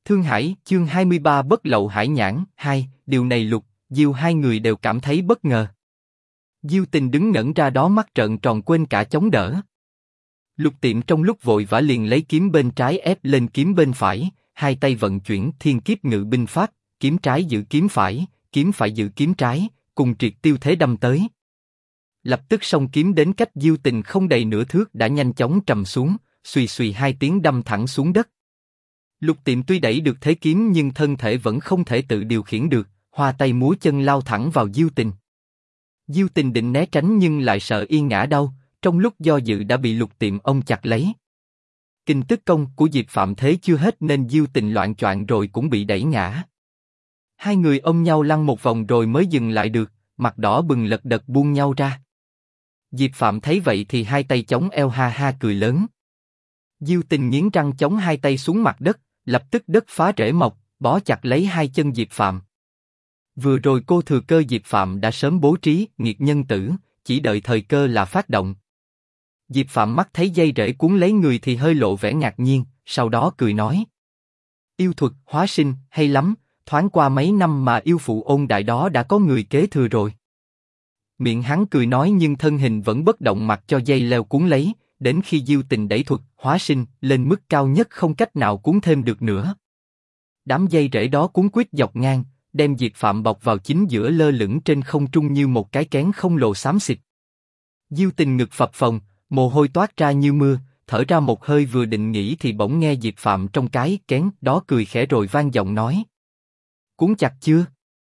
Thương Hải, chương 23 Bất Lậu Hải Nhãn, 2, điều này Lục, Diêu hai người đều cảm thấy bất ngờ. Diêu Tình đứng ngẩn ra đó mắt trợn tròn quên cả chống đỡ. Lục Tiệm trong lúc vội vã liền lấy kiếm bên trái ép lên kiếm bên phải, hai tay vận chuyển Thiên Kiếp Ngự Binh Pháp, kiếm trái giữ kiếm phải giữ kiếm trái, cùng triệt tiêu thế đâm tới. Lập tức song kiếm đến cách Diêu Tình không đầy nửa thước đã nhanh chóng trầm xuống, xùy xùy hai tiếng đâm thẳng xuống đất. Lục Tiệm tuy đẩy được thế kiếm nhưng thân thể vẫn không thể tự điều khiển được, hoa tay múa chân lao thẳng vào Diêu Tình. Diêu Tình định né tránh nhưng lại sợ y ngã đau, trong lúc do dự đã bị Lục Tiệm ôm chặt lấy. Kinh tức công của Diệp Phạm thế chưa hết nên Diêu Tình loạng choạng rồi cũng bị đẩy ngã. Hai người ôm nhau lăn một vòng rồi mới dừng lại được, mặt đỏ bừng lật đật buông nhau ra. Diệp Phạm thấy vậy thì hai tay chống eo ha ha cười lớn. Diêu Tình nghiến răng chống hai tay xuống mặt đất, lập tức đất phá rễ mọc, bó chặt lấy hai chân Diệp Phạm. Vừa rồi cô thừa cơ Diệp Phạm đã sớm bố trí nghiệt nhân tử, chỉ đợi thời cơ là phát động. Diệp Phạm mắt thấy dây rễ cuốn lấy người thì hơi lộ vẻ ngạc nhiên, sau đó cười nói: yêu thuật hóa sinh hay lắm, thoáng qua mấy năm mà yêu phụ Ôn Đại đó đã có người kế thừa rồi. Miệng hắn cười nói nhưng thân hình vẫn bất động mặc cho dây leo cuốn lấy, đến khi Diêu Tình đẩy thuật hóa sinh lên mức cao nhất không cách nào cuốn thêm được nữa. Đám dây rễ đó cuốn quýt dọc ngang, đem Diệp Phạm bọc vào chính giữa lơ lửng trên không trung như một cái kén không lồ xám xịt. Diêu Tình ngực phập phồng, mồ hôi toát ra như mưa, thở ra một hơi vừa định nghỉ thì bỗng nghe Diệp Phạm trong cái kén đó cười khẽ rồi vang giọng nói: cuốn chặt chưa?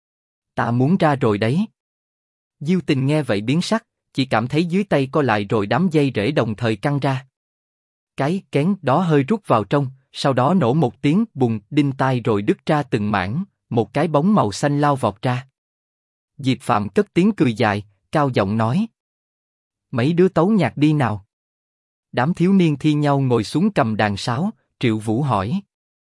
Ta muốn ra rồi đấy. Diêu Tình nghe vậy biến sắc, chỉ cảm thấy dưới tay co lại rồi đám dây rễ đồng thời căng ra. Cái kén đó hơi rút vào trong, sau đó nổ một tiếng bùng đinh tai rồi đứt ra từng mảng, một cái bóng màu xanh lao vọt ra. Diệp Phạm cất tiếng cười dài, cao giọng nói: mấy đứa tấu nhạc đi nào. Đám thiếu niên thi nhau ngồi xuống cầm đàn sáo. Triệu Vũ hỏi: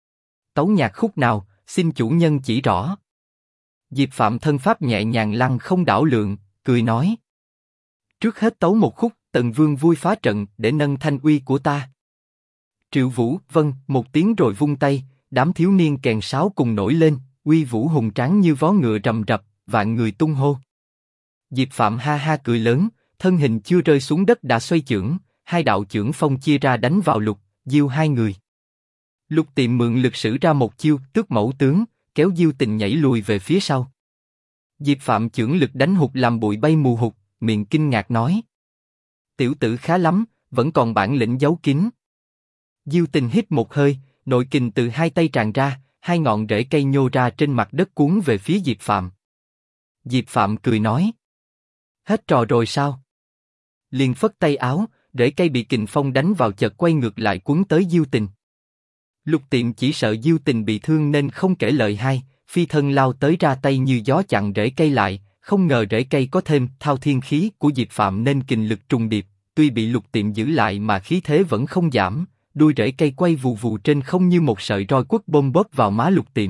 tấu nhạc khúc nào, xin chủ nhân chỉ rõ. Diệp Phạm thân pháp nhẹ nhàng lăng không đảo lượng, cười nói: trước hết tấu một khúc Tần Vương vui phá trận để nâng thanh uy của ta. Triệu Vũ vâng một tiếng rồi vung tay, đám thiếu niên kèn sáo cùng nổi lên, uy vũ hùng tráng như vó ngựa rầm rập, vạn người tung hô. Diệp Phạm ha ha cười lớn, thân hình chưa rơi xuống đất đã xoay chưởng, hai đạo chưởng phong chia ra đánh vào Lục, Diêu hai người. Lục Tiệm mượn lực sử ra một chiêu Tước Mẫu Tướng, kéo Diêu Tình nhảy lùi về phía sau. Diệp Phạm chưởng lực đánh hụt làm bụi bay mù hụt, miệng kinh ngạc nói: tiểu tử khá lắm, vẫn còn bản lĩnh giấu kín. Diêu Tình hít một hơi, nội kình từ hai tay tràn ra, hai ngọn rễ cây nhô ra trên mặt đất cuốn về phía Diệp Phạm. Diệp Phạm cười nói: hết trò rồi sao? Liền phất tay áo, rễ cây bị kình phong đánh vào chợt quay ngược lại cuốn tới Diêu Tình. Lục Tiệm chỉ sợ Diêu Tình bị thương nên không kể lời hay, phi thân lao tới ra tay như gió chặn rễ cây lại, không ngờ rễ cây có thêm thao thiên khí của Diệp Phạm nên kình lực trùng điệp, tuy bị Lục Tiệm giữ lại mà khí thế vẫn không giảm, đuôi rễ cây quay vù vù trên không như một sợi roi quất bôm bóp vào má Lục Tiệm.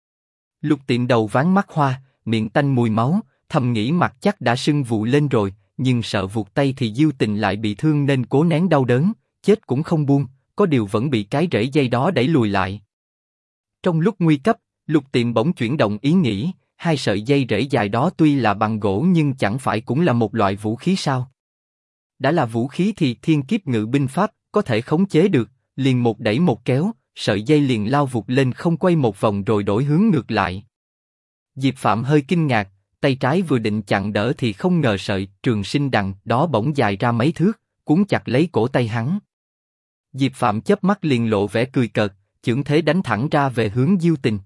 Lục Tiệm đầu váng mắt hoa, miệng tanh mùi máu, thầm nghĩ mặt chắc đã sưng vù lên rồi, nhưng sợ vụt tay thì Diêu Tình lại bị thương nên cố nén đau đớn, chết cũng không buông, có điều vẫn bị cái rễ dây đó đẩy lùi lại. Trong lúc nguy cấp, Lục Tiệm bỗng chuyển động ý nghĩ, hai sợi dây rễ dài đó tuy là bằng gỗ nhưng chẳng phải cũng là một loại vũ khí sao? Đã là vũ khí thì Thiên Kiếp Ngự Binh Pháp có thể khống chế được, liền một đẩy một kéo, sợi dây liền lao vụt lên không quay một vòng rồi đổi hướng ngược lại. Diệp Phạm hơi kinh ngạc, tay trái vừa định chặn đỡ thì không ngờ sợi trường sinh đằng đó bỗng dài ra mấy thước, cuốn chặt lấy cổ tay hắn. Diệp Phạm chớp mắt liền lộ vẻ cười cợt, chưởng thế đánh thẳng ra về hướng Diêu Tình.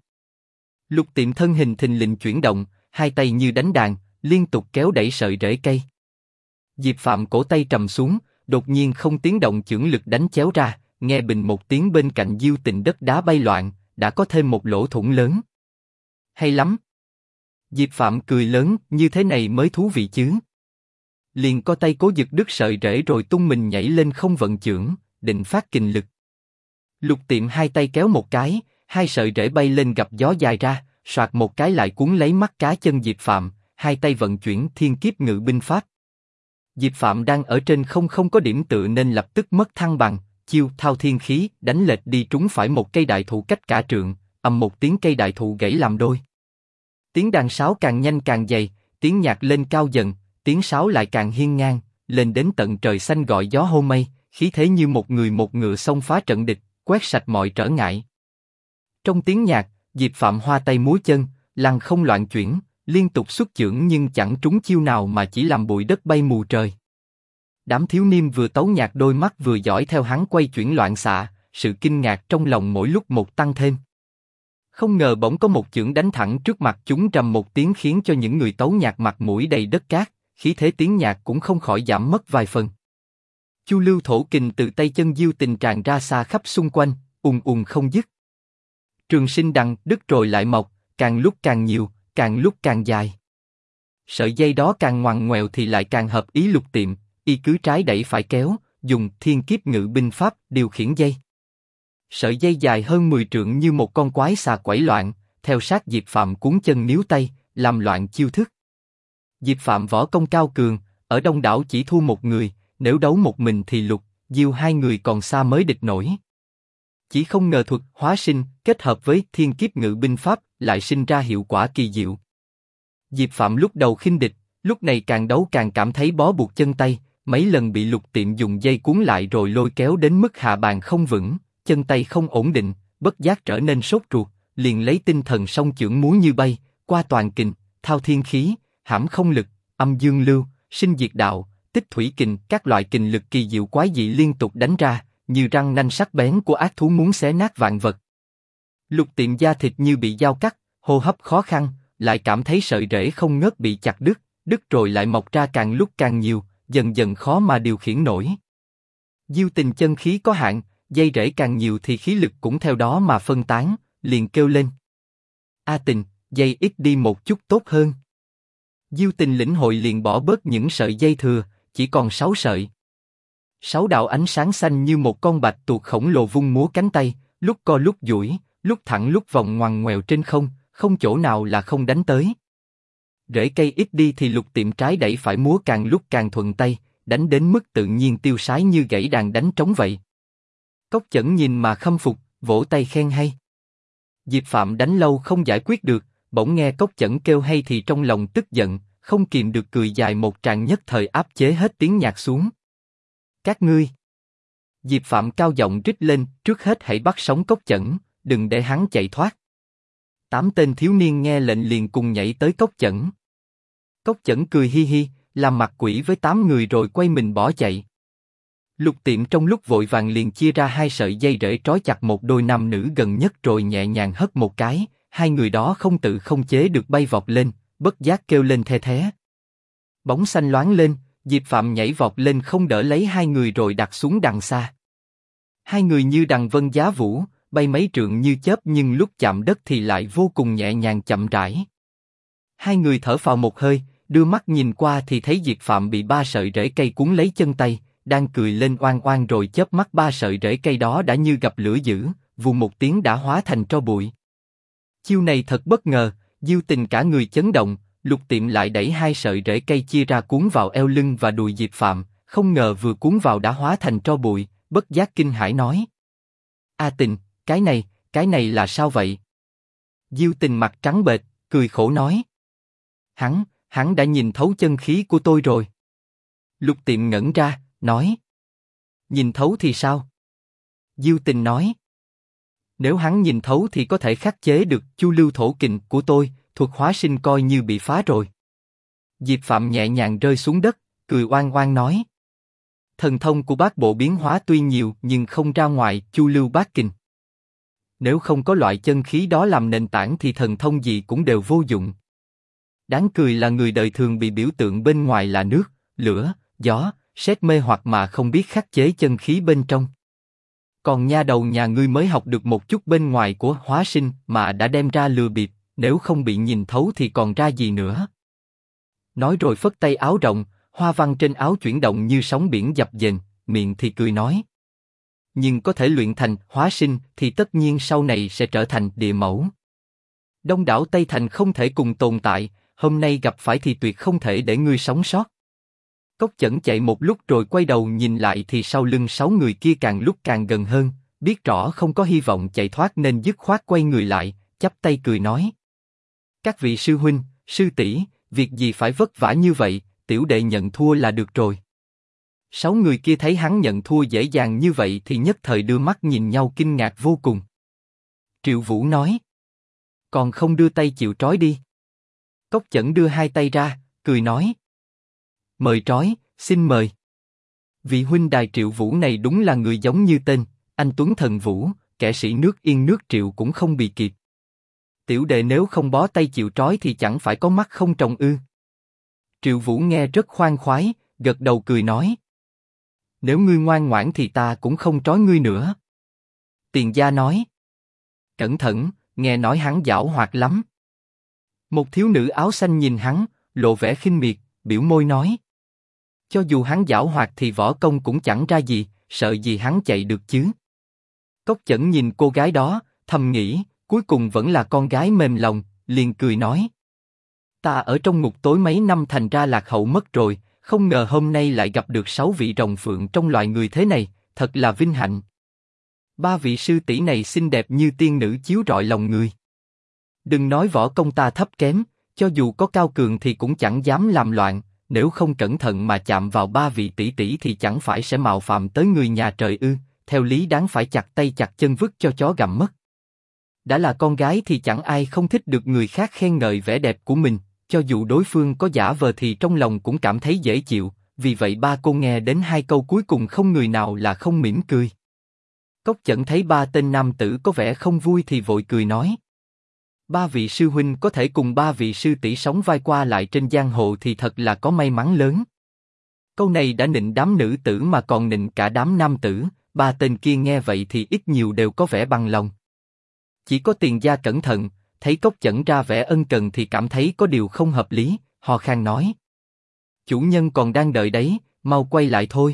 Lục Tiệm thân hình thình lình chuyển động, hai tay như đánh đàn, liên tục kéo đẩy sợi rễ cây. Diệp Phạm cổ tay trầm xuống, đột nhiên không tiếng động chưởng lực đánh chéo ra, nghe bình một tiếng bên cạnh Diêu Tình đất đá bay loạn, đã có thêm một lỗ thủng lớn. Hay lắm. Diệp Phạm cười lớn, như thế này mới thú vị chứ. Liền co tay cố giật đứt sợi rễ rồi tung mình nhảy lên không vận chưởng, định phát kình lực. Lục Tiệm hai tay kéo một cái, hai sợi rễ bay lên gặp gió dài ra, soạt một cái lại cuốn lấy mắt cá chân Diệp Phạm, hai tay vận chuyển Thiên Kiếp Ngự Binh Pháp. Diệp Phạm đang ở trên không có điểm tựa nên lập tức mất thăng bằng, chiêu thao thiên khí đánh lệch đi trúng phải một cây đại thụ cách cả trượng, ầm một tiếng cây đại thụ gãy làm đôi. Tiếng đàn sáo càng nhanh càng dày, tiếng nhạc lên cao dần, tiếng sáo lại càng hiên ngang, lên đến tận trời xanh gọi gió hô mây, khí thế như một người một ngựa xông phá trận địch, quét sạch mọi trở ngại. Trong tiếng nhạc, Diệp Phạm hoa tay múa chân, lăng không loạn chuyển, liên tục xuất chưởng nhưng chẳng trúng chiêu nào mà chỉ làm bụi đất bay mù trời. Đám thiếu niên vừa tấu nhạc đôi mắt vừa dõi theo hắn quay chuyển loạn xạ, sự kinh ngạc trong lòng mỗi lúc một tăng thêm. Không ngờ bỗng có một chưởng đánh thẳng trước mặt chúng, trầm một tiếng khiến cho những người tấu nhạc mặt mũi đầy đất cát, khí thế tiếng nhạc cũng không khỏi giảm mất vài phần. Chu lưu thổ kình từ tay chân Diêu Tình tràn ra xa khắp xung quanh, ùn ùn không dứt. Trường sinh đằng đứt rồi lại mọc, càng lúc càng nhiều, càng lúc càng dài. Sợi dây đó càng ngoằn ngoèo thì lại càng hợp ý Lục Tiệm, y cứ trái đẩy phải kéo, dùng thiên kiếp ngự binh pháp điều khiển dây. Sợi dây dài hơn 10 trượng như một con quái xà quẩy loạn, theo sát Diệp Phạm cuốn chân níu tay, làm loạn chiêu thức. Diệp Phạm võ công cao cường, ở đông đảo chỉ thua một người, nếu đấu một mình thì Lục, Diêu hai người còn xa mới địch nổi. Chỉ không ngờ thuật hóa sinh kết hợp với thiên kiếp ngự binh pháp lại sinh ra hiệu quả kỳ diệu. Diệp Phạm lúc đầu khinh địch, lúc này càng đấu càng cảm thấy bó buộc chân tay, mấy lần bị Lục Tiệm dùng dây cuốn lại rồi lôi kéo đến mức hạ bàn không vững, chân tay không ổn định, bất giác trở nên sốt ruột, liền lấy tinh thần song chưởng múa như bay, qua toàn kình, thao thiên khí, hãm không lực, âm dương lưu, sinh diệt đạo, tích thủy kình, các loại kình lực kỳ diệu quái dị liên tục đánh ra, như răng nanh sắc bén của ác thú muốn xé nát vạn vật. Lục Tiệm da thịt như bị dao cắt, hô hấp khó khăn, lại cảm thấy sợi rễ không ngớt bị chặt đứt, đứt rồi lại mọc ra càng lúc càng nhiều, dần dần khó mà điều khiển nổi. Diêu Tình chân khí có hạn, dây rễ càng nhiều thì khí lực cũng theo đó mà phân tán, liền kêu lên: A Tình, dây ít đi một chút tốt hơn. Diêu Tình lĩnh hội liền bỏ bớt những sợi dây thừa, chỉ còn 6 sợi. 6 đạo ánh sáng xanh như một con bạch tuộc khổng lồ vung múa cánh tay, lúc co lúc duỗi, lúc thẳng lúc vòng ngoằn ngoèo trên không, không chỗ nào là không đánh tới. Rễ cây ít đi thì Lục Tiệm trái đẩy phải múa càng lúc càng thuận tay, đánh đến mức tự nhiên tiêu sái như gãy đàn đánh trống vậy. Cốc Chẩn nhìn mà khâm phục, vỗ tay khen hay. Diệp Phạm đánh lâu không giải quyết được, bỗng nghe Cốc Chẩn kêu hay thì trong lòng tức giận, không kìm được cười dài một tràng, nhất thời áp chế hết tiếng nhạc xuống. Các ngươi! Diệp Phạm cao giọng rít lên, trước hết hãy bắt sống Cốc Chẩn, đừng để hắn chạy thoát. 8 tên thiếu niên nghe lệnh liền cùng nhảy tới Cốc Chẩn. Cốc Chẩn cười hi hi, làm mặt quỷ với 8 người rồi quay mình bỏ chạy. Lục Tiệm trong lúc vội vàng liền chia ra 2 sợi dây rễ trói chặt một đôi nam nữ gần nhất rồi nhẹ nhàng hất một cái, 2 người đó không tự không chế được bay vọt lên, bất giác kêu lên the thé. Bóng xanh loáng lên, Diệp Phạm nhảy vọt lên không đỡ lấy 2 người rồi đặt xuống đằng xa. 2 người như đằng vân giá vũ, bay mấy trượng như chớp nhưng lúc chạm đất thì lại vô cùng nhẹ nhàng chậm rãi. 2 người thở phào một hơi, đưa mắt nhìn qua thì thấy Diệp Phạm bị 3 sợi rễ cây cuốn lấy chân tay, đang cười lên oan oan rồi chớp mắt 3 sợi rễ cây đó đã như gặp lửa dữ, vù một tiếng đã hóa thành tro bụi. Chiêu này thật bất ngờ, Diêu Tình cả người chấn động, Lục Tiệm lại đẩy 2 sợi rễ cây chia ra cuốn vào eo lưng và đùi Diệp Phạm, không ngờ vừa cuốn vào đã hóa thành tro bụi, bất giác kinh hãi nói: A Tình, cái này là sao vậy? Diêu Tình mặt trắng bệch, cười khổ nói: Hắn đã nhìn thấu chân khí của tôi rồi. Lục Tiệm ngẩn ra, nói: Nhìn thấu thì sao? Diêu Tình nói: Nếu hắn nhìn thấu thì có thể khắc chế được chu lưu thổ kình của tôi, thuật hóa sinh coi như bị phá rồi. Diệp Phạm nhẹ nhàng rơi xuống đất, cười oan oan nói: Thần thông của bát bộ biến hóa tuy nhiều nhưng không ra ngoài chu lưu bát kình. Nếu không có loại chân khí đó làm nền tảng thì thần thông gì cũng đều vô dụng. Đáng cười là người đời thường bị biểu tượng bên ngoài là nước, lửa, gió, sét mê hoặc mà không biết khắc chế chân khí bên trong. Còn nha đầu nhà ngươi mới học được một chút bên ngoài của hóa sinh mà đã đem ra lừa bịp, nếu không bị nhìn thấu thì còn ra gì nữa. Nói rồi phất tay áo rộng, hoa văn trên áo chuyển động như sóng biển dập dềnh, miệng thì cười nói: Nhưng có thể luyện thành hóa sinh thì tất nhiên sau này sẽ trở thành địa mẫu. Đông đảo Tây Thành không thể cùng tồn tại, hôm nay gặp phải thì tuyệt không thể để ngươi sống sót. Cốc Chẩn chạy một lúc rồi quay đầu nhìn lại thì sau lưng 6 người kia càng lúc càng gần hơn, biết rõ không có hy vọng chạy thoát nên dứt khoát quay người lại, chắp tay cười nói: Các vị sư huynh, sư tỷ, việc gì phải vất vả như vậy, tiểu đệ nhận thua là được rồi. 6 người kia thấy hắn nhận thua dễ dàng như vậy thì nhất thời đưa mắt nhìn nhau kinh ngạc vô cùng. Triệu Vũ nói: Còn không đưa tay chịu trói đi. Cốc Chẩn đưa 2 tay ra, cười nói: Mời trói, xin mời. Vị huynh đài Triệu Vũ này đúng là người giống như tên, anh Tuấn Thần Vũ, kẻ sĩ nước Yên nước Triệu cũng không bị kịp. Tiểu đệ nếu không bó tay chịu trói thì chẳng phải có mắt không tròng ư? Triệu Vũ nghe rất khoan khoái, gật đầu cười nói: Nếu ngươi ngoan ngoãn thì ta cũng không trói ngươi nữa. Tiền Gia nói: Cẩn thận, nghe nói hắn giảo hoạt lắm. Một thiếu nữ áo xanh nhìn hắn, lộ vẻ khinh miệt, biểu môi nói: Cho dù hắn giảo hoạt thì võ công cũng chẳng ra gì, sợ gì hắn chạy được chứ. Cốc Chẩn nhìn cô gái đó, thầm nghĩ, cuối cùng vẫn là con gái mềm lòng, liền cười nói: Ta ở trong ngục tối mấy năm thành ra lạc hậu mất rồi, không ngờ hôm nay lại gặp được 6 vị rồng phượng trong loài người thế này, thật là vinh hạnh. 3 vị sư tỷ này xinh đẹp như tiên nữ chiếu rọi lòng người. Đừng nói võ công ta thấp kém, cho dù có cao cường thì cũng chẳng dám làm loạn, nếu không cẩn thận mà chạm vào 3 vị tỷ tỷ thì chẳng phải sẽ mạo phạm tới người nhà trời ư, theo lý đáng phải chặt tay chặt chân vứt cho chó gặm mất. Đã là con gái thì chẳng ai không thích được người khác khen ngợi vẻ đẹp của mình, cho dù đối phương có giả vờ thì trong lòng cũng cảm thấy dễ chịu, vì vậy 3 cô nghe đến 2 câu cuối cùng không người nào là không mỉm cười. Cốc Chẩn thấy 3 tên nam tử có vẻ không vui thì vội cười nói: 3 vị sư huynh có thể cùng 3 vị sư tỷ sống vai qua lại trên giang hồ thì thật là có may mắn lớn. Câu này đã nịnh đám nữ tử mà còn nịnh cả đám nam tử, 3 tên kia nghe vậy thì ít nhiều đều có vẻ bằng lòng. Chỉ có Tiền Gia cẩn thận, thấy Cốc Chẩn ra vẻ ân cần thì cảm thấy có điều không hợp lý, ho khan nói: Chủ nhân còn đang đợi đấy, mau quay lại thôi.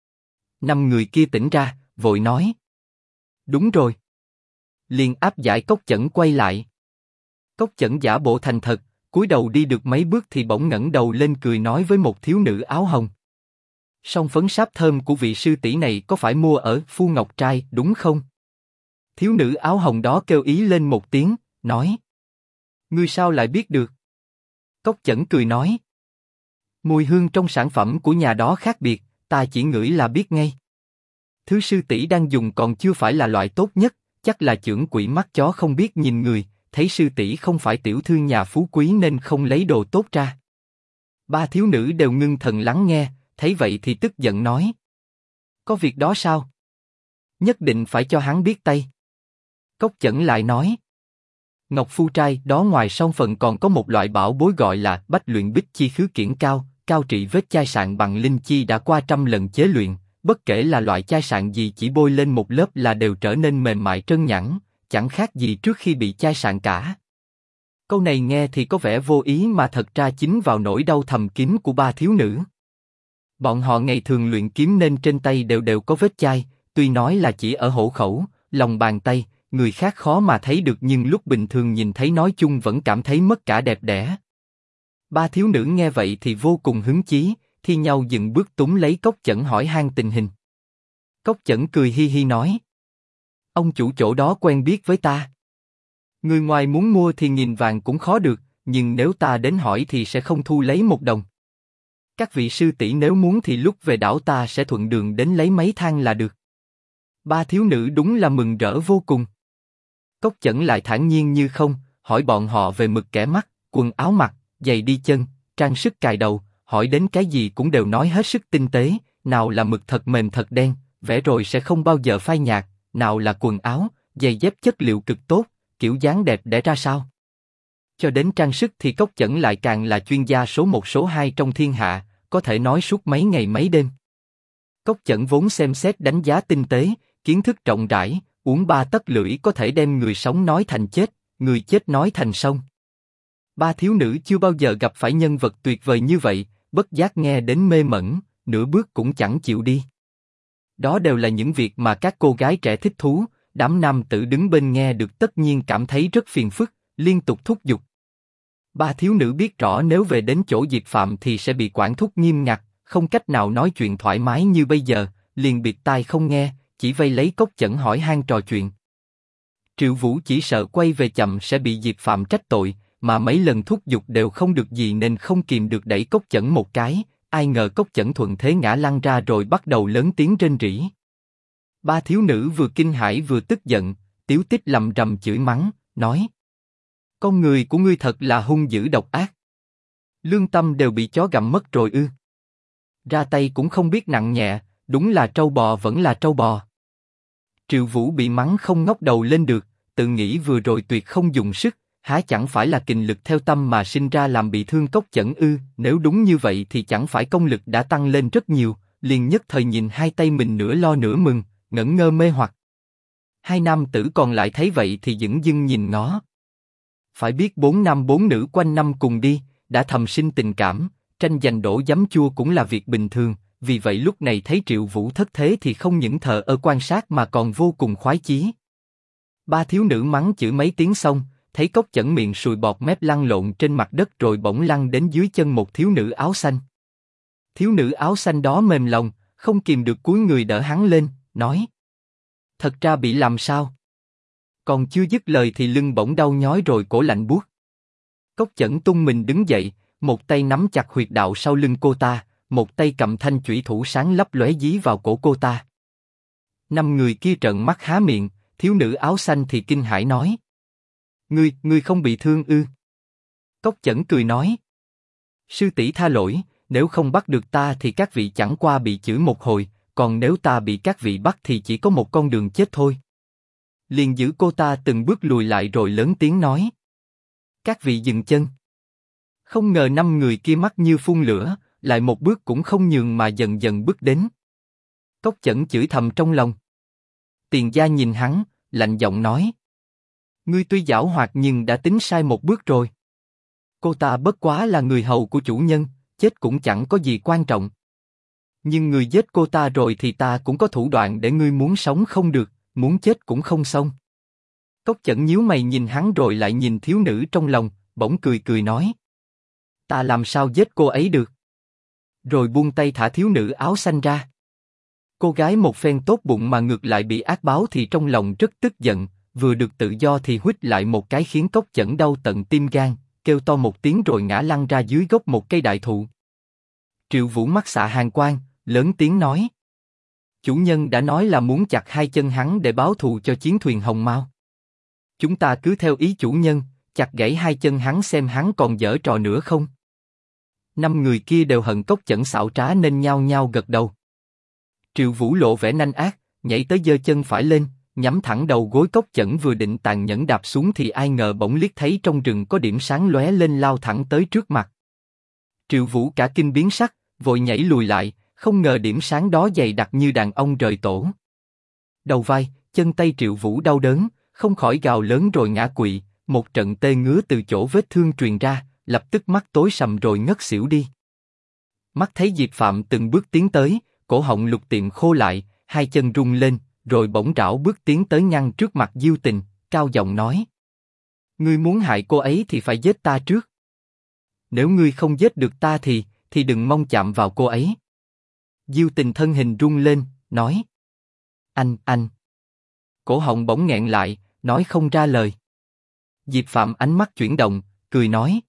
5 người kia tỉnh ra, vội nói: Đúng rồi. Liền áp giải Cốc Chẩn quay lại. Cốc Chẩn giả bộ thành thật, cúi đầu đi được mấy bước thì bỗng ngẩng đầu lên cười nói với một thiếu nữ áo hồng: Song phấn sáp thơm của vị sư tỷ này có phải mua ở Phu Ngọc Trai đúng không? Thiếu nữ áo hồng đó kêu ý lên một tiếng, nói: Ngươi sao lại biết được? Cốc Chẩn cười nói: Mùi hương trong sản phẩm của nhà đó khác biệt, ta chỉ ngửi là biết ngay. Thứ sư tỷ đang dùng còn chưa phải là loại tốt nhất, chắc là chưởng quỷ mắt chó không biết nhìn người, thấy sư tỷ không phải tiểu thư nhà phú quý nên không lấy đồ tốt ra. 3 thiếu nữ đều ngưng thần lắng nghe, thấy vậy thì tức giận nói: Có việc đó sao? Nhất định phải cho hắn biết tay. Cốc Chẩn lại nói: Ngọc Phu Trai đó ngoài song phần còn có một loại bảo bối gọi là Bách Luyện Bích Chi Khứ Kiển Cao, cao trị vết chai sạn bằng linh chi đã qua 100 lần chế luyện, bất kể là loại chai sạn gì chỉ bôi lên một lớp là đều trở nên mềm mại trơn nhẵn, chẳng khác gì trước khi bị chai sạn cả. Câu này nghe thì có vẻ vô ý mà thật ra chính vào nỗi đau thầm kín của 3 thiếu nữ. Bọn họ ngày thường luyện kiếm nên trên tay đều đều có vết chai, tuy nói là chỉ ở hổ khẩu, lòng bàn tay, người khác khó mà thấy được nhưng lúc bình thường nhìn thấy nói chung vẫn cảm thấy mất cả đẹp đẽ. 3 thiếu nữ nghe vậy thì vô cùng hứng chí, thi nhau dừng bước túm lấy Cốc Chẩn hỏi han tình hình. Cốc Chẩn cười hi hi nói: Ông chủ chỗ đó quen biết với ta. Người ngoài muốn mua thì nghìn vàng cũng khó được, nhưng nếu ta đến hỏi thì sẽ không thu lấy 1 đồng. Các vị sư tỷ nếu muốn thì lúc về đảo ta sẽ thuận đường đến lấy mấy thang là được. 3 thiếu nữ đúng là mừng rỡ vô cùng. Cốc Chẩn lại thản nhiên như không, hỏi bọn họ về mực kẻ mắt, quần áo mặc, giày đi chân, trang sức cài đầu, hỏi đến cái gì cũng đều nói hết sức tinh tế, nào là mực thật mềm thật đen, vẽ rồi sẽ không bao giờ phai nhạt, nào là quần áo, giày dép chất liệu cực tốt, kiểu dáng đẹp đẽ ra sao. Cho đến trang sức thì Cốc Chẩn lại càng là chuyên gia số 1 số 2 trong thiên hạ, có thể nói suốt mấy ngày mấy đêm. Cốc Chẩn vốn xem xét đánh giá tinh tế, kiến thức rộng rãi, uống 3 tấc lưỡi có thể đem người sống nói thành chết, người chết nói thành sông. 3 thiếu nữ chưa bao giờ gặp phải nhân vật tuyệt vời như vậy, bất giác nghe đến mê mẩn, nửa bước cũng chẳng chịu đi. Đó đều là những việc mà các cô gái trẻ thích thú, đám nam tử đứng bên nghe được tất nhiên cảm thấy rất phiền phức, liên tục thúc giục. 3 thiếu nữ biết rõ nếu về đến chỗ Diệp Phạm thì sẽ bị quản thúc nghiêm ngặt, không cách nào nói chuyện thoải mái như bây giờ, liền bịt tai không nghe, chỉ vây lấy Cốc Chẩn hỏi han trò chuyện. Triệu Vũ chỉ sợ quay về chậm sẽ bị Diệp Phạm trách tội, mà mấy lần thúc giục đều không được gì nên không kìm được đẩy Cốc Chẩn một cái, ai ngờ Cốc Chẩn thuận thế ngã lăn ra rồi bắt đầu lớn tiếng rên rỉ. Ba thiếu nữ vừa kinh hãi vừa tức giận, Tiếu Tích lầm rầm chửi mắng, nói: con người của ngươi thật là hung dữ độc ác. Lương tâm đều bị chó gặm mất rồi ư? Ra tay cũng không biết nặng nhẹ, đúng là trâu bò vẫn là trâu bò. Triệu Vũ bị mắng không ngóc đầu lên được, tự nghĩ vừa rồi tuyệt không dùng sức, há chẳng phải là kình lực theo tâm mà sinh ra làm bị thương Cốc Chẩn ư? Nếu đúng như vậy thì chẳng phải công lực đã tăng lên rất nhiều, liền nhất thời nhìn hai tay mình nửa lo nửa mừng, ngẩn ngơ mê hoặc. Hai nam tử còn lại thấy vậy thì dửng dưng nhìn ngó. Phải biết 4 nam 4 nữ quanh năm cùng đi, đã thầm sinh tình cảm, tranh giành đổ giấm chua cũng là việc bình thường, vì vậy lúc này thấy Triệu Vũ thất thế thì không những thờ ơ quan sát mà còn vô cùng khoái chí. Ba thiếu nữ mắng chửi mấy tiếng xong, thấy Cốc Chẩn miệng sùi bọt mép lăn lộn trên mặt đất rồi bỗng lăn đến dưới chân một thiếu nữ áo xanh. Thiếu nữ áo xanh đó mềm lòng, không kìm được cúi người đỡ hắn lên, nói: thật ra bị làm sao? Còn chưa dứt lời thì lưng bỗng đau nhói rồi cổ lạnh buốt. Cốc Chẩn tung mình đứng dậy, một tay nắm chặt huyệt đạo sau lưng cô ta, một tay cầm thanh chủy thủ sáng lấp lóe dí vào cổ cô ta. Năm người kia trợn mắt há miệng, thiếu nữ áo xanh thì kinh hãi nói: ngươi không bị thương ư? Cốc Chẩn cười nói: sư tỷ tha lỗi, nếu không bắt được ta thì các vị chẳng qua bị chửi một hồi, còn nếu ta bị các vị bắt thì chỉ có một con đường chết thôi. Liền giữ cô ta từng bước lùi lại rồi lớn tiếng nói: các vị dừng chân. Không ngờ năm người kia mắt như phun lửa, lại một bước cũng không nhường mà dần dần bước đến. Cốc Chẩn chửi thầm trong lòng. Tiền Gia nhìn hắn, lạnh giọng nói: ngươi tuy giảo hoạt nhưng đã tính sai một bước rồi. Cô ta bất quá là người hầu của chủ nhân, chết cũng chẳng có gì quan trọng. Nhưng người giết cô ta rồi thì ta cũng có thủ đoạn để ngươi muốn sống không được, muốn chết cũng không xong. Cốc Chẩn nhíu mày nhìn hắn rồi lại nhìn thiếu nữ trong lòng, bỗng cười cười nói: ta làm sao giết cô ấy được? Rồi buông tay thả thiếu nữ áo xanh ra. Cô gái một phen tốt bụng mà ngược lại bị ác báo thì trong lòng rất tức giận, vừa được tự do thì huýt lại một cái khiến Cốc Chẩn đau tận tim gan, kêu to một tiếng rồi ngã lăn ra dưới gốc một cây đại thụ. Triệu Vũ mắt xạ hàn quang, lớn tiếng nói: chủ nhân đã nói là muốn chặt hai chân hắn để báo thù cho chiến thuyền Hồng Mao. Chúng ta cứ theo ý chủ nhân, chặt gãy hai chân hắn xem hắn còn giở trò nữa không. Năm người kia đều hận Cốc Chẩn xảo trá nên nhao nhao gật đầu. Triệu Vũ lộ vẻ nanh ác, nhảy tới giơ chân phải lên, nhắm thẳng đầu gối Cốc Chẩn vừa định tàn nhẫn đạp xuống thì ai ngờ bỗng liếc thấy trong rừng có điểm sáng lóe lên lao thẳng tới trước mặt. Triệu Vũ cả kinh biến sắc, vội nhảy lùi lại, không ngờ điểm sáng đó dày đặc như đàn ông rời tổ. Đầu vai, chân tay Triệu Vũ đau đớn, không khỏi gào lớn rồi ngã quỵ, một trận tê ngứa từ chỗ vết thương truyền ra, lập tức mắt tối sầm rồi ngất xỉu đi. Mắt thấy Diệp Phạm từng bước tiến tới, cổ họng Lục Tiệm khô lại, hai chân rung lên, rồi bỗng rảo bước tiến tới ngăn trước mặt Diêu Tình, cao giọng nói: ngươi muốn hại cô ấy thì phải giết ta trước. Nếu ngươi không giết được ta thì đừng mong chạm vào cô ấy. Diêu Tình thân hình rung lên, nói: anh. Cổ họng bỗng nghẹn lại, nói không ra lời. Diệp Phạm ánh mắt chuyển động, cười nói: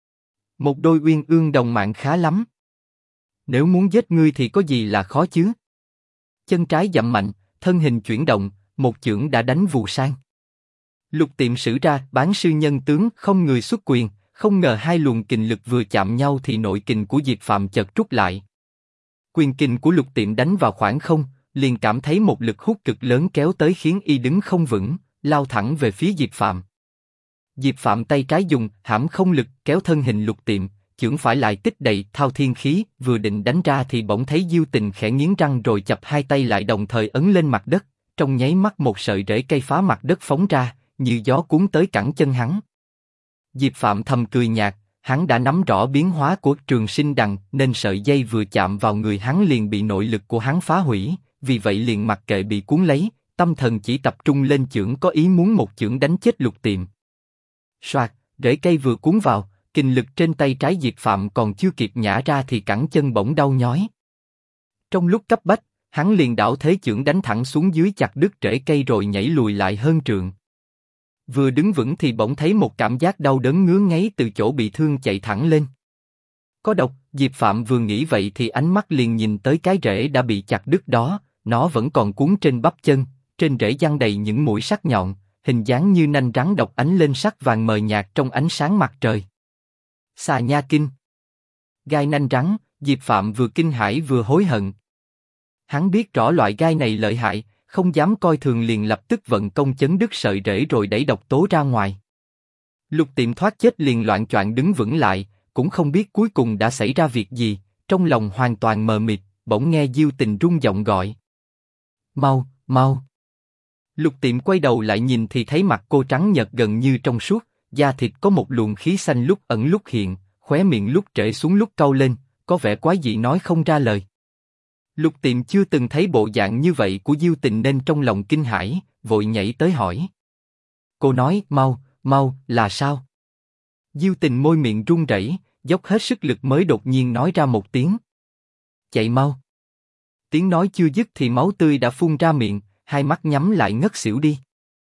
một đôi uyên ương đồng mạng khá lắm. Nếu muốn giết ngươi thì có gì là khó chứ? Chân trái dậm mạnh, thân hình chuyển động, một chưởng đã đánh vù sang. Lục Tiệm sử ra bán sư nhân tướng không người xuất quyền, không ngờ hai luồng kình lực vừa chạm nhau thì nội kình của Diệp Phạm chợt rút lại. Quyền kình của Lục Tiệm đánh vào khoảng không, liền cảm thấy một lực hút cực lớn kéo tới khiến y đứng không vững, lao thẳng về phía Diệp Phạm. Diệp Phạm tay trái dùng hãm không lực kéo thân hình Lục Tiệm, chưởng phải lại tích đầy thao thiên khí, vừa định đánh ra thì bỗng thấy Diêu Tình khẽ nghiến răng rồi chập hai tay lại đồng thời ấn lên mặt đất, trong nháy mắt một sợi rễ cây phá mặt đất phóng ra, như gió cuốn tới cẳng chân hắn. Diệp Phạm thầm cười nhạt, hắn đã nắm rõ biến hóa của Trường Sinh Đằng nên sợi dây vừa chạm vào người hắn liền bị nội lực của hắn phá hủy, vì vậy liền mặc kệ bị cuốn lấy, tâm thần chỉ tập trung lên chưởng có ý muốn một chưởng đánh chết Lục Tiệm. Soạt, rễ cây vừa cuốn vào, kình lực trên tay trái Diệp Phạm còn chưa kịp nhả ra thì cẳng chân bỗng đau nhói. Trong lúc cấp bách, hắn liền đảo thế chưởng đánh thẳng xuống dưới chặt đứt rễ cây rồi nhảy lùi lại hơn trượng. Vừa đứng vững thì bỗng thấy một cảm giác đau đớn ngứa ngáy từ chỗ bị thương chạy thẳng lên. Có độc, Diệp Phạm vừa nghĩ vậy thì ánh mắt liền nhìn tới cái rễ đã bị chặt đứt đó, nó vẫn còn cuốn trên bắp chân, trên rễ giăng đầy những mũi sắc nhọn, hình dáng như nanh rắn độc ánh lên sắc vàng mờ nhạt trong ánh sáng mặt trời. Xà nha kinh. Gai nanh rắn, Diệp Phạm vừa kinh hãi vừa hối hận. Hắn biết rõ loại gai này lợi hại, không dám coi thường liền lập tức vận công chấn đứt sợi rễ rồi đẩy độc tố ra ngoài. Lục Tiệm thoát chết liền loạng choạng đứng vững lại, cũng không biết cuối cùng đã xảy ra việc gì, trong lòng hoàn toàn mờ mịt, bỗng nghe Diêu Tình rung giọng gọi. Mau, mau. Lục Tiệm quay đầu lại nhìn thì thấy mặt cô trắng nhợt gần như trong suốt, da thịt có một luồng khí xanh lúc ẩn lúc hiện, khóe miệng lúc trễ xuống lúc cau lên, có vẻ quái dị nói không ra lời. Lục Tiệm chưa từng thấy bộ dạng như vậy của Diêu Tình nên trong lòng kinh hãi, vội nhảy tới hỏi. Cô nói, mau, mau, là sao? Diêu Tình môi miệng run rẩy, dốc hết sức lực mới đột nhiên nói ra một tiếng. Chạy mau. Tiếng nói chưa dứt thì máu tươi đã phun ra miệng, hai mắt nhắm lại ngất xỉu đi.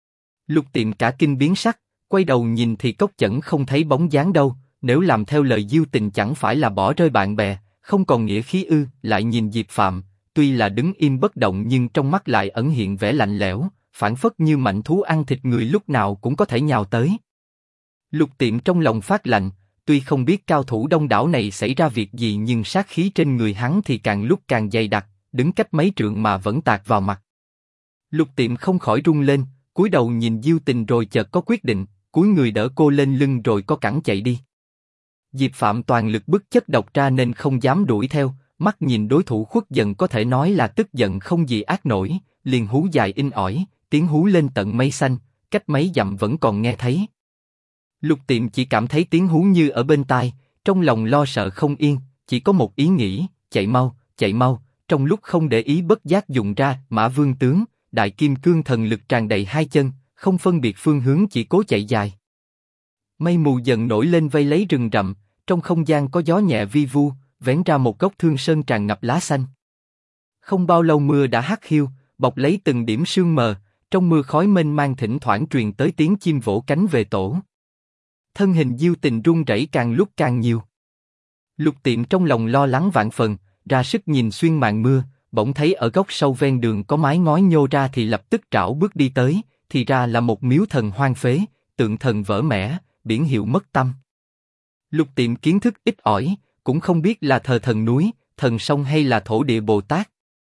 Lục Tiệm cả kinh biến sắc, quay đầu nhìn thì Cốc Chẩn không thấy bóng dáng đâu, nếu làm theo lời Diêu Tình chẳng phải là bỏ rơi bạn bè, không còn nghĩa khí ư? Lại nhìn Diệp Phạm, tuy là đứng im bất động nhưng trong mắt lại ẩn hiện vẻ lạnh lẽo, phảng phất như mãnh thú ăn thịt người lúc nào cũng có thể nhào tới. Lục Tiệm trong lòng phát lạnh, tuy không biết cao thủ đông đảo này xảy ra việc gì nhưng sát khí trên người hắn thì càng lúc càng dày đặc, đứng cách mấy trượng mà vẫn tạt vào mặt. Lục Tiệm không khỏi run lên, cúi đầu nhìn Diêu Tình rồi chợt có quyết định, cúi người đỡ cô lên lưng rồi co cẳng chạy đi. Diệp Phạm toàn lực bức chất độc ra nên không dám đuổi theo, mắt nhìn đối thủ khuất dần có thể nói là tức giận không gì át nổi, liền hú dài inh ỏi, tiếng hú lên tận mây xanh, cách mấy dặm vẫn còn nghe thấy. Lục Tiệm chỉ cảm thấy tiếng hú như ở bên tai, trong lòng lo sợ không yên, chỉ có một ý nghĩ, chạy mau, chạy mau. Trong lúc không để ý bất giác dùng ra Mã Vương tướng, đại kim cương thần lực tràn đầy hai chân, không phân biệt phương hướng chỉ cố chạy dài. Mây mù dần nổi lên vây lấy rừng rậm, trong không gian có gió nhẹ vi vu, vén ra một gốc thương sơn tràn ngập lá xanh. Không bao lâu mưa đã hắt hiu, bọc lấy từng điểm sương mờ, trong mưa khói mênh mang thỉnh thoảng truyền tới tiếng chim vỗ cánh về tổ. Thân hình Diêu Tình run rẩy càng lúc càng nhiều. Lục Tiệm trong lòng lo lắng vạn phần, ra sức nhìn xuyên màn mưa, bỗng thấy ở góc sâu ven đường có mái ngói nhô ra thì lập tức trảo bước đi tới, thì ra là một miếu thần hoang phế, tượng thần vỡ mẻ, biển hiệu mất tâm. Lục Tiệm kiến thức ít ỏi, cũng không biết là thờ thần núi, thần sông hay là thổ địa Bồ Tát.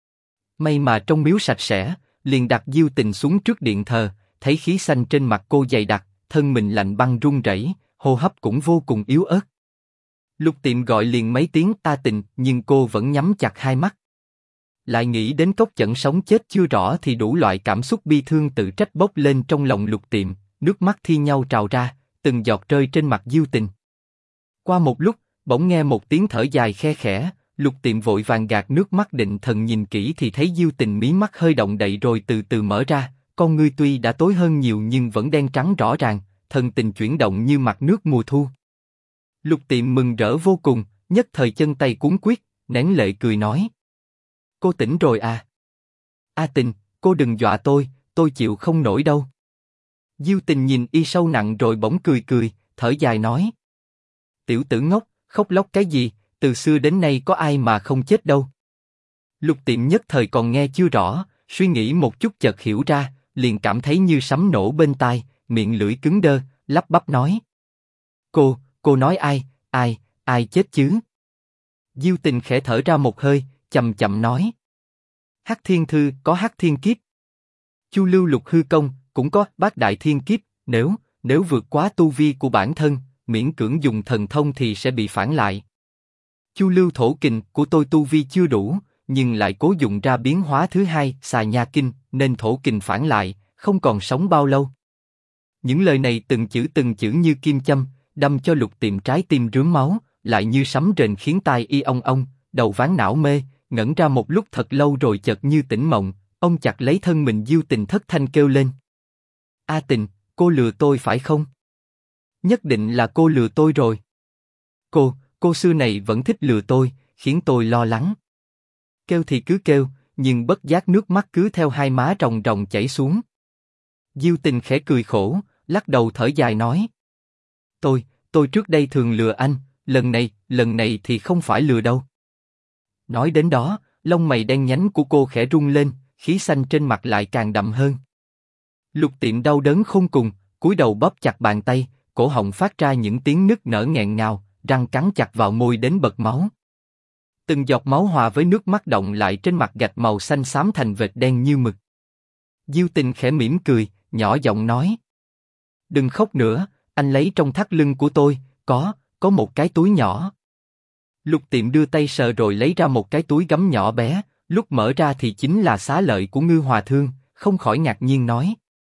May mà trong miếu sạch sẽ, liền đặt Diêu Tình xuống trước điện thờ, thấy khí xanh trên mặt cô dày đặc, thân mình lạnh băng run rẩy, hô hấp cũng vô cùng yếu ớt. Lục Tiệm gọi liền mấy tiếng ta Tình, nhưng cô vẫn nhắm chặt hai mắt. Lại nghĩ đến Cốc Chẩn sống chết chưa rõ thì đủ loại cảm xúc bi thương tự trách bốc lên trong lòng Lục Tiệm, nước mắt thi nhau trào ra, từng giọt rơi trên mặt Diêu Tình. Qua một lúc, bỗng nghe một tiếng thở dài khe khẽ, Lục Tiệm vội vàng gạt nước mắt định thần nhìn kỹ thì thấy Diêu Tình mí mắt hơi động đậy rồi từ từ mở ra, con ngươi tuy đã tối hơn nhiều nhưng vẫn đen trắng rõ ràng, thần tình chuyển động như mặt nước mùa thu. Lục Tiệm mừng rỡ vô cùng, nhất thời chân tay cuốn quyết, nén lệ cười nói: cô tỉnh rồi à? A Tình, cô đừng dọa tôi chịu không nổi đâu. Diêu Tình nhìn y sâu nặng rồi bỗng cười cười, thở dài nói: tiểu tử ngốc, khóc lóc cái gì, từ xưa đến nay có ai mà không chết đâu. Lục Tiệm nhất thời còn nghe chưa rõ, suy nghĩ một chút chợt hiểu ra, liền cảm thấy như sấm nổ bên tai, miệng lưỡi cứng đơ, lắp bắp nói: cô nói ai chết chứ? Diêu Tình khẽ thở ra một hơi, chậm chậm nói: Hắc Thiên Thư có Hắc Thiên Kiếp, Chu Lưu Lục Hư Công cũng có Bát Đại Thiên Kiếp, nếu vượt quá tu vi của bản thân, miễn cưỡng dùng thần thông thì sẽ bị phản lại. Chu Lưu Thổ Kình của tôi tu vi chưa đủ, nhưng lại cố dùng ra biến hóa thứ hai, Xà Nha Kinh, nên Thổ Kình phản lại, không còn sống bao lâu. Những lời này từng chữ như kim châm, đâm cho Lục Tiệm trái tim rướm máu, lại như sấm rền khiến tai y ong ong, đầu váng não mê, ngẩn ra một lúc thật lâu rồi chợt như tỉnh mộng, ông chặt lấy thân mình Diêu Tình thất thanh kêu lên: A Tình, cô lừa tôi phải không? Nhất định là cô lừa tôi rồi. Cô xưa này vẫn thích lừa tôi, khiến tôi lo lắng. Kêu thì cứ kêu, nhưng bất giác nước mắt cứ theo hai má ròng ròng chảy xuống. Diêu Tình khẽ cười khổ, lắc đầu thở dài nói: tôi trước đây thường lừa anh, lần này thì không phải lừa đâu. Nói đến đó, lông mày đen nhánh của cô khẽ rung lên, khí xanh trên mặt lại càng đậm hơn. Lục Tiệm đau đớn khôn cùng, cúi đầu bóp chặt bàn tay, cổ họng phát ra những tiếng nức nở nghẹn ngào, răng cắn chặt vào môi đến bật máu. Từng giọt máu hòa với nước mắt đọng lại trên mặt gạch màu xanh xám thành vệt đen như mực. Diêu Tình khẽ mỉm cười, nhỏ giọng nói: đừng khóc nữa, anh lấy trong thắt lưng của tôi, có một cái túi nhỏ. Lục Tiệm đưa tay sờ rồi lấy ra một cái túi gấm nhỏ bé, lúc mở ra thì chính là xá lợi của Ngư Hòa Thương, không khỏi ngạc nhiên nói: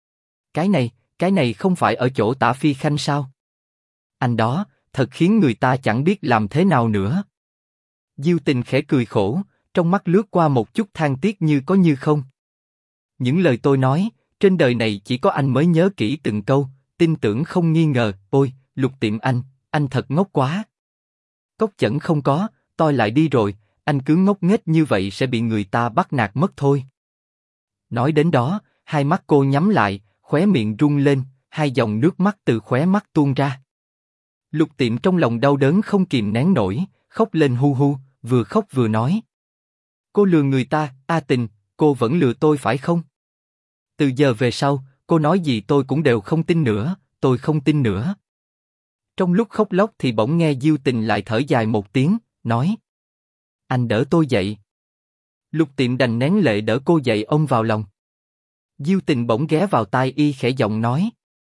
cái này không phải ở chỗ Tả Phi Khanh sao? Anh đó, thật khiến người ta chẳng biết làm thế nào nữa. Diêu Tình khẽ cười khổ, trong mắt lướt qua một chút than tiếc như có như không. Những lời tôi nói, trên đời này chỉ có anh mới nhớ kỹ từng câu, tin tưởng không nghi ngờ. Ôi, Lục Tiệm anh thật ngốc quá. Cốc chẩn không có, tôi lại đi rồi, anh cứ ngốc nghếch như vậy sẽ bị người ta bắt nạt mất thôi. Nói đến đó, hai mắt cô nhắm lại, khóe miệng rung lên, hai dòng nước mắt từ khóe mắt tuôn ra. Lục Tiệm trong lòng đau đớn không kìm nén nổi, khóc lên hu hu, vừa khóc vừa nói: cô lừa người ta, A Tình, cô vẫn lừa tôi phải không? Từ giờ về sau, cô nói gì tôi cũng đều không tin nữa, tôi không tin nữa. Trong lúc khóc lóc thì bỗng nghe Diêu Tình lại thở dài một tiếng, nói: anh đỡ tôi dậy. Lục Tiệm đành nén lệ đỡ cô dậy ôm vào lòng. Diêu Tình bỗng ghé vào tai y khẽ giọng nói: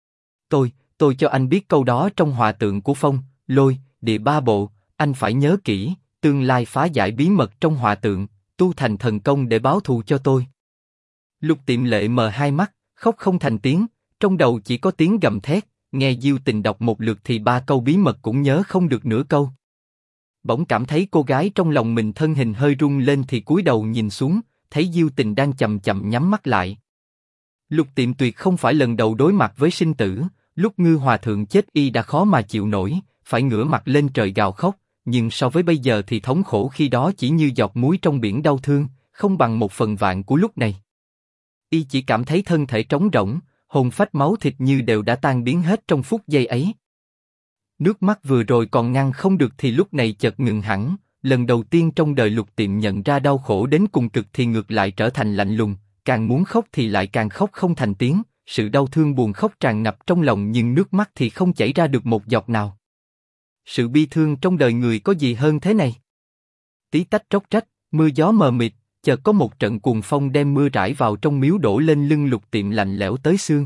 tôi cho anh biết câu đó trong hòa tượng của Phong, Lôi, Địa ba bộ, anh phải nhớ kỹ, tương lai phá giải bí mật trong hòa tượng, tu thành thần công để báo thù cho tôi. Lục Tiệm lệ mờ hai mắt, khóc không thành tiếng, trong đầu chỉ có tiếng gầm thét, nghe Diêu Tình đọc một lượt thì ba câu bí mật cũng nhớ không được nửa câu. Bỗng cảm thấy cô gái trong lòng mình thân hình hơi rung lên thì cúi đầu nhìn xuống, thấy Diêu Tình đang chậm chậm nhắm mắt lại. Lục Tiệm tuyệt không phải lần đầu đối mặt với sinh tử, lúc Ngư Hòa Thượng chết y đã khó mà chịu nổi, phải ngửa mặt lên trời gào khóc, nhưng so với bây giờ thì thống khổ khi đó chỉ như giọt muối trong biển đau thương, không bằng 1/1000 của lúc này. Y chỉ cảm thấy thân thể trống rỗng, hồn phách máu thịt như đều đã tan biến hết trong phút giây ấy. Nước mắt vừa rồi còn ngăn không được thì lúc này chợt ngừng hẳn, lần đầu tiên trong đời Lục Tiệm nhận ra đau khổ đến cùng cực thì ngược lại trở thành lạnh lùng, càng muốn khóc thì lại càng khóc không thành tiếng, sự đau thương buồn khóc tràn ngập trong lòng nhưng nước mắt thì không chảy ra được một giọt nào. Sự bi thương trong đời người có gì hơn thế này? Tí tách róc rách, mưa gió mờ mịt, chợt có một trận cuồng phong đem mưa rải vào trong miếu đổ lên lưng Lục Tiệm lạnh lẽo tới xương.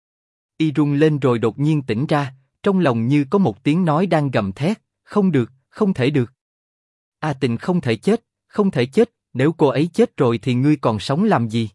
Y rung lên rồi đột nhiên tỉnh ra, trong lòng như có một tiếng nói đang gầm thét: không được, không thể được. A Tình không thể chết, không thể chết, nếu cô ấy chết rồi thì ngươi còn sống làm gì?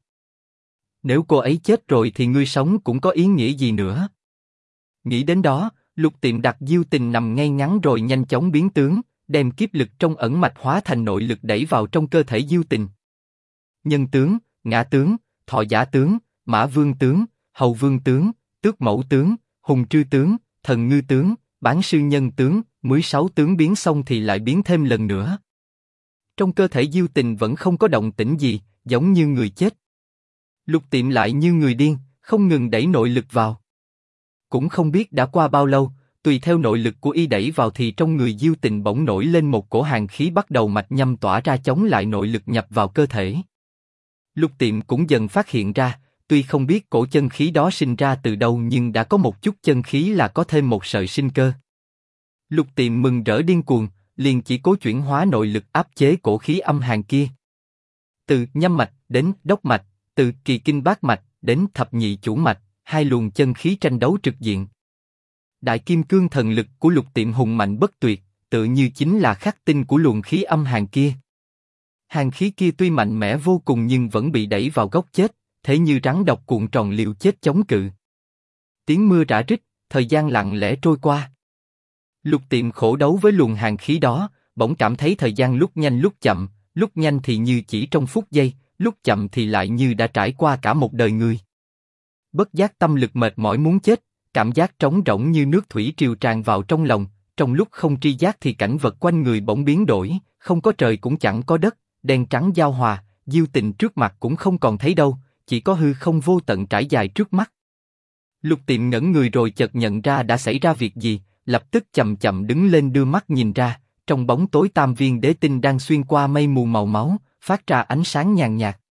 Nếu cô ấy chết rồi thì ngươi sống cũng có ý nghĩa gì nữa? Nghĩ đến đó, Lục Tiệm đặt Diêu Tình nằm ngay ngắn rồi nhanh chóng biến tướng, đem kiếp lực trong ẩn mạch hóa thành nội lực đẩy vào trong cơ thể Diêu Tình. Nhân tướng, ngã tướng, thọ giả tướng, mã vương tướng, hầu vương tướng, tước mẫu tướng, hùng trư tướng, thần ngư tướng, bán sư nhân tướng, 16 tướng biến xong thì lại biến thêm lần nữa. Trong cơ thể Diêu Tình vẫn không có động tĩnh gì, giống như người chết. Lục Tiệm lại như người điên, không ngừng đẩy nội lực vào. Cũng không biết đã qua bao lâu, tùy theo nội lực của y đẩy vào thì trong người Diêu Tình bỗng nổi lên một cổ hàn khí bắt đầu mạch nhâm tỏa ra chống lại nội lực nhập vào cơ thể. Lục Tiệm cũng dần phát hiện ra, tuy không biết cổ chân khí đó sinh ra từ đâu nhưng đã có một chút chân khí là có thêm một sợi sinh cơ. Lục Tiệm mừng rỡ điên cuồng, liền chỉ cố chuyển hóa nội lực áp chế cổ khí âm hàn kia. Từ nhâm mạch đến đốc mạch, từ kỳ kinh bát mạch đến thập nhị chủ mạch, hai luồng chân khí tranh đấu trực diện. Đại kim cương thần lực của Lục Tiệm hùng mạnh bất tuyệt, tự như chính là khắc tinh của luồng khí âm hàn kia. Hàn khí kia tuy mạnh mẽ vô cùng nhưng vẫn bị đẩy vào góc chết, thế như rắn độc cuộn tròn liều chết chống cự. Tiếng mưa rã rít, thời gian lặng lẽ trôi qua. Lục Tiệm khổ đấu với luồng hàn khí đó, bỗng cảm thấy thời gian lúc nhanh lúc nhanh thì như chỉ trong phút giây, lúc chậm thì lại như đã trải qua cả một đời người. Bất giác tâm lực mệt mỏi muốn chết, cảm giác trống rỗng như nước thủy triều tràn vào trong lòng, trong lúc không tri giác thì cảnh vật quanh người bỗng biến đổi, không có trời cũng chẳng có đất, đen trắng giao hòa, Diêu Tình trước mặt cũng không còn thấy đâu, chỉ có hư không vô tận trải dài trước mắt. Lục Tiệm ngẩn người rồi chợt nhận ra đã xảy ra việc gì, lập tức chậm chậm đứng lên đưa mắt nhìn ra, trong bóng tối tam viên đế tinh đang xuyên qua mây mù màu máu, phát ra ánh sáng nhàn nhạt.